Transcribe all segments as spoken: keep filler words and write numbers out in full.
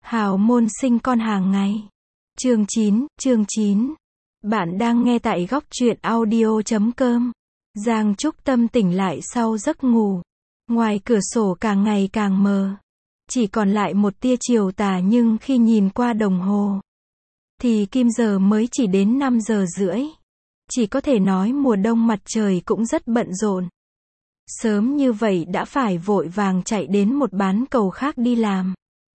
Hào môn sinh con hàng ngày. Chương chín, chương chín. Bạn đang nghe tại góc truyện audio chấm com. Giang Trúc Tâm tỉnh lại sau giấc ngủ. Ngoài cửa sổ càng ngày càng mờ. Chỉ còn lại một tia chiều tà, nhưng khi nhìn qua đồng hồ thì kim giờ mới chỉ đến năm giờ rưỡi. Chỉ có thể nói mùa đông mặt trời cũng rất bận rộn. Sớm như vậy đã phải vội vàng chạy đến một bán cầu khác đi làm.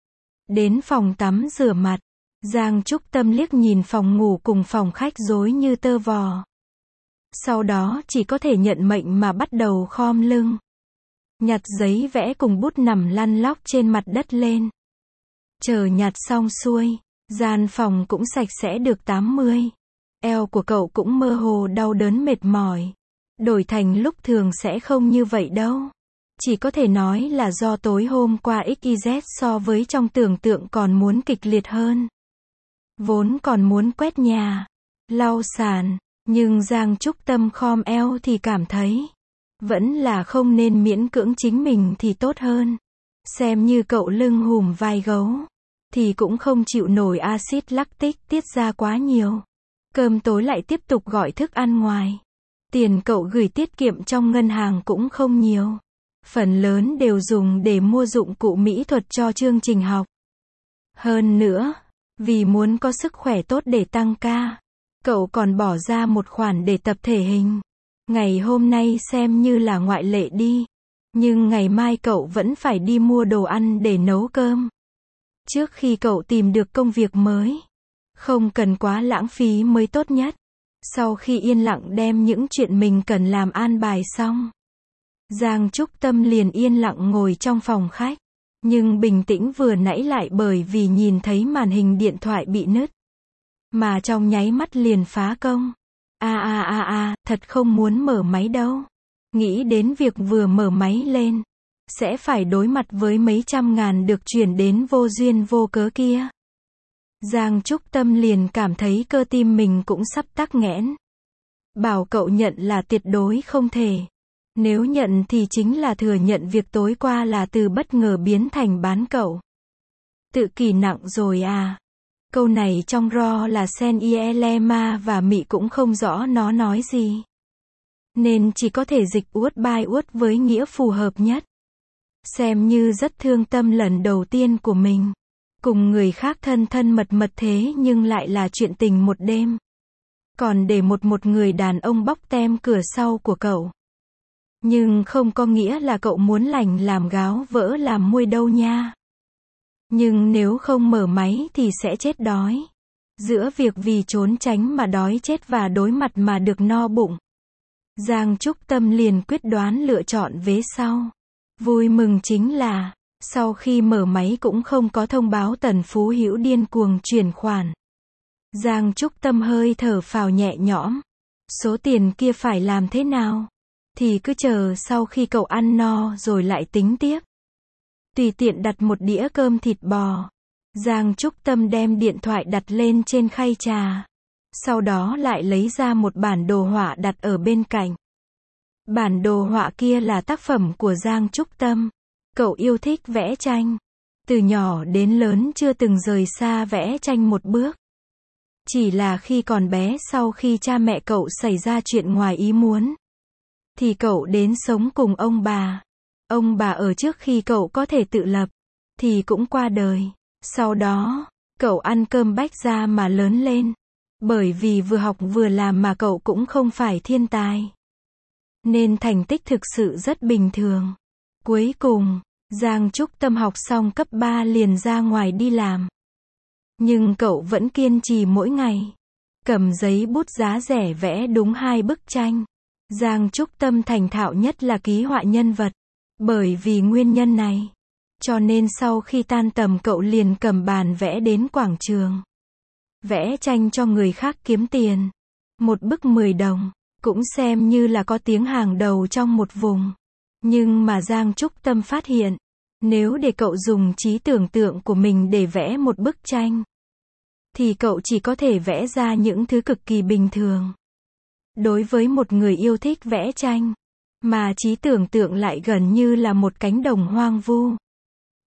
Đến phòng tắm rửa mặt, Giang Trúc Tâm liếc nhìn phòng ngủ cùng phòng khách rối như tơ vò. Sau đó chỉ có thể nhận mệnh mà bắt đầu khom lưng, nhặt giấy vẽ cùng bút nằm lăn lóc trên mặt đất lên. Chờ nhặt xong xuôi, gian phòng cũng sạch sẽ được tám mươi. Eo của cậu cũng mơ hồ đau đớn mệt mỏi. Đổi thành lúc thường sẽ không như vậy đâu. Chỉ có thể nói là do tối hôm qua ích y dét so với trong tưởng tượng còn muốn kịch liệt hơn. Vốn còn muốn quét nhà, lau sàn, nhưng Giang Trúc Tâm khom eo thì cảm thấy vẫn là không nên miễn cưỡng chính mình thì tốt hơn. Xem như cậu lưng hùm vai gấu thì cũng không chịu nổi axit lactic tiết ra quá nhiều. Cơm tối lại tiếp tục gọi thức ăn ngoài. Tiền cậu gửi tiết kiệm trong ngân hàng cũng không nhiều. Phần lớn đều dùng để mua dụng cụ mỹ thuật cho chương trình học. Hơn nữa, vì muốn có sức khỏe tốt để tăng ca, cậu còn bỏ ra một khoản để tập thể hình. Ngày hôm nay xem như là ngoại lệ đi. Nhưng ngày mai cậu vẫn phải đi mua đồ ăn để nấu cơm. Trước khi cậu tìm được công việc mới, không cần quá lãng phí mới tốt nhất. Sau khi yên lặng đem những chuyện mình cần làm an bài xong, Giang Trúc Tâm liền yên lặng ngồi trong phòng khách. Nhưng bình tĩnh vừa nãy lại bởi vì nhìn thấy màn hình điện thoại bị nứt mà trong nháy mắt liền phá công. A a a a, thật không muốn mở máy đâu. Nghĩ đến việc vừa mở máy lên sẽ phải đối mặt với mấy trăm ngàn được chuyển đến vô duyên vô cớ kia. Giang Trúc Tâm liền cảm thấy cơ tim mình cũng sắp tắc nghẽn. Bảo cậu nhận là tuyệt đối không thể. Nếu nhận thì chính là thừa nhận việc tối qua là từ bất ngờ biến thành bán cậu. Tự kỷ nặng rồi à. Câu này trong ro là Sen Ielema và Mị cũng không rõ nó nói gì. Nên chỉ có thể dịch uất bai uất với nghĩa phù hợp nhất. Xem như rất thương tâm lần đầu tiên của mình. Cùng người khác thân thân mật mật thế nhưng lại là chuyện tình một đêm. Còn để một một người đàn ông bóc tem cửa sau của cậu. Nhưng không có nghĩa là cậu muốn lành làm gáo vỡ làm muôi đâu nha. Nhưng nếu không mở máy thì sẽ chết đói. Giữa việc vì trốn tránh mà đói chết và đối mặt mà được no bụng, Giang Trúc Tâm liền quyết đoán lựa chọn vế sau. Vui mừng chính là sau khi mở máy cũng không có thông báo Tần Phú Hữu điên cuồng chuyển khoản. Giang Trúc Tâm hơi thở phào nhẹ nhõm. Số tiền kia phải làm thế nào? Thì cứ chờ sau khi cậu ăn no rồi lại tính tiếp. Tùy tiện đặt một đĩa cơm thịt bò. Giang Trúc Tâm đem điện thoại đặt lên trên khay trà. Sau đó lại lấy ra một bản đồ họa đặt ở bên cạnh. Bản đồ họa kia là tác phẩm của Giang Trúc Tâm. Cậu yêu thích vẽ tranh. Từ nhỏ đến lớn chưa từng rời xa vẽ tranh một bước. Chỉ là khi còn bé sau khi cha mẹ cậu xảy ra chuyện ngoài ý muốn, thì cậu đến sống cùng ông bà. Ông bà ở trước khi cậu có thể tự lập, thì cũng qua đời. Sau đó, cậu ăn cơm bách gia mà lớn lên. Bởi vì vừa học vừa làm mà cậu cũng không phải thiên tài. Nên thành tích thực sự rất bình thường. Cuối cùng, Giang Trúc Tâm học xong cấp ba liền ra ngoài đi làm. Nhưng cậu vẫn kiên trì mỗi ngày cầm giấy bút giá rẻ vẽ đúng hai bức tranh. Giang Trúc Tâm thành thạo nhất là ký họa nhân vật. Bởi vì nguyên nhân này, cho nên sau khi tan tầm cậu liền cầm bàn vẽ đến quảng trường. Vẽ tranh cho người khác kiếm tiền. Một bức mười đồng, cũng xem như là có tiếng hàng đầu trong một vùng. Nhưng mà Giang Trúc Tâm phát hiện, nếu để cậu dùng trí tưởng tượng của mình để vẽ một bức tranh, thì cậu chỉ có thể vẽ ra những thứ cực kỳ bình thường. Đối với một người yêu thích vẽ tranh, mà trí tưởng tượng lại gần như là một cánh đồng hoang vu,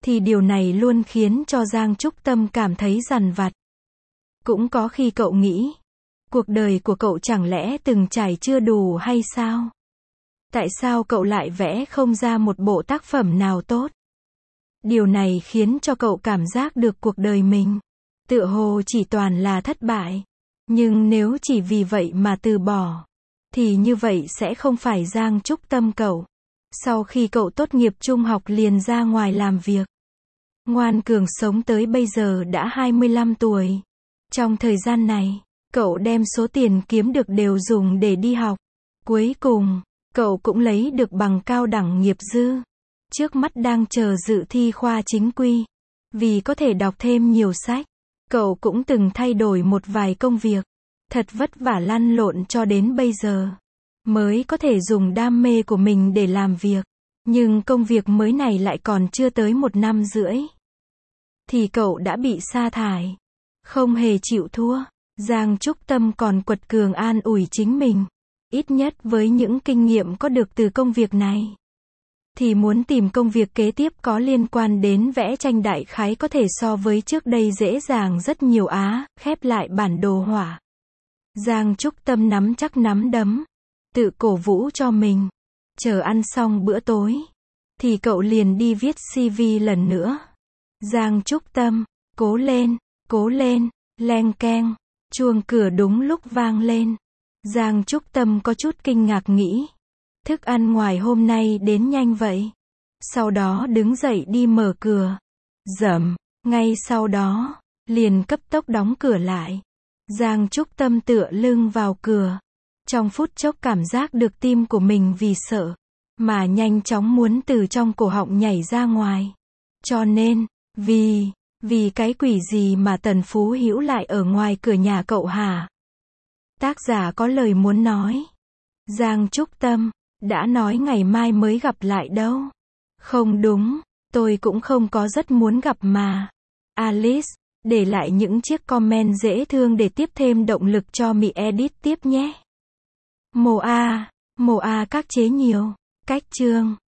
thì điều này luôn khiến cho Giang Trúc Tâm cảm thấy dằn vặt. Cũng có khi cậu nghĩ, cuộc đời của cậu chẳng lẽ từng trải chưa đủ hay sao? Tại sao cậu lại vẽ không ra một bộ tác phẩm nào tốt? Điều này khiến cho cậu cảm giác được cuộc đời mình tựa hồ chỉ toàn là thất bại. Nhưng nếu chỉ vì vậy mà từ bỏ, thì như vậy sẽ không phải Giang Trúc Tâm cậu. Sau khi cậu tốt nghiệp trung học liền ra ngoài làm việc. Ngoan cường sống tới bây giờ đã hai mươi lăm tuổi. Trong thời gian này, cậu đem số tiền kiếm được đều dùng để đi học. Cuối cùng, cậu cũng lấy được bằng cao đẳng nghiệp dư. Trước mắt đang chờ dự thi khoa chính quy. Vì có thể đọc thêm nhiều sách, cậu cũng từng thay đổi một vài công việc. Thật vất vả lăn lộn cho đến bây giờ, mới có thể dùng đam mê của mình để làm việc. Nhưng công việc mới này lại còn chưa tới một năm rưỡi, thì cậu đã bị sa thải. Không hề chịu thua, Giang Trúc Tâm còn quật cường an ủi chính mình. Ít nhất với những kinh nghiệm có được từ công việc này, thì muốn tìm công việc kế tiếp có liên quan đến vẽ tranh đại khái có thể so với trước đây dễ dàng rất nhiều á. Khép lại bản đồ họa, Giang Trúc Tâm nắm chắc nắm đấm, tự cổ vũ cho mình. Chờ ăn xong bữa tối, thì cậu liền đi viết xê vê lần nữa. Giang Trúc Tâm, cố lên, cố lên, leng keng, chuông cửa đúng lúc vang lên. Giang Trúc Tâm có chút kinh ngạc nghĩ, thức ăn ngoài hôm nay đến nhanh vậy. Sau đó đứng dậy đi mở cửa. Dầm, ngay sau đó, liền cấp tốc đóng cửa lại. Giang Trúc Tâm tựa lưng vào cửa. Trong phút chốc cảm giác được tim của mình vì sợ, mà nhanh chóng muốn từ trong cổ họng nhảy ra ngoài. Cho nên, vì, vì cái quỷ gì mà Tần Phú Hữu lại ở ngoài cửa nhà cậu hả? Tác giả có lời muốn nói. Giang Trúc Tâm, đã nói ngày mai mới gặp lại đâu. Không đúng, tôi cũng không có rất muốn gặp mà. Alice, để lại những chiếc comment dễ thương để tiếp thêm động lực cho Mị edit tiếp nhé. Mồ A, mồ A các chế nhiều, cách chương.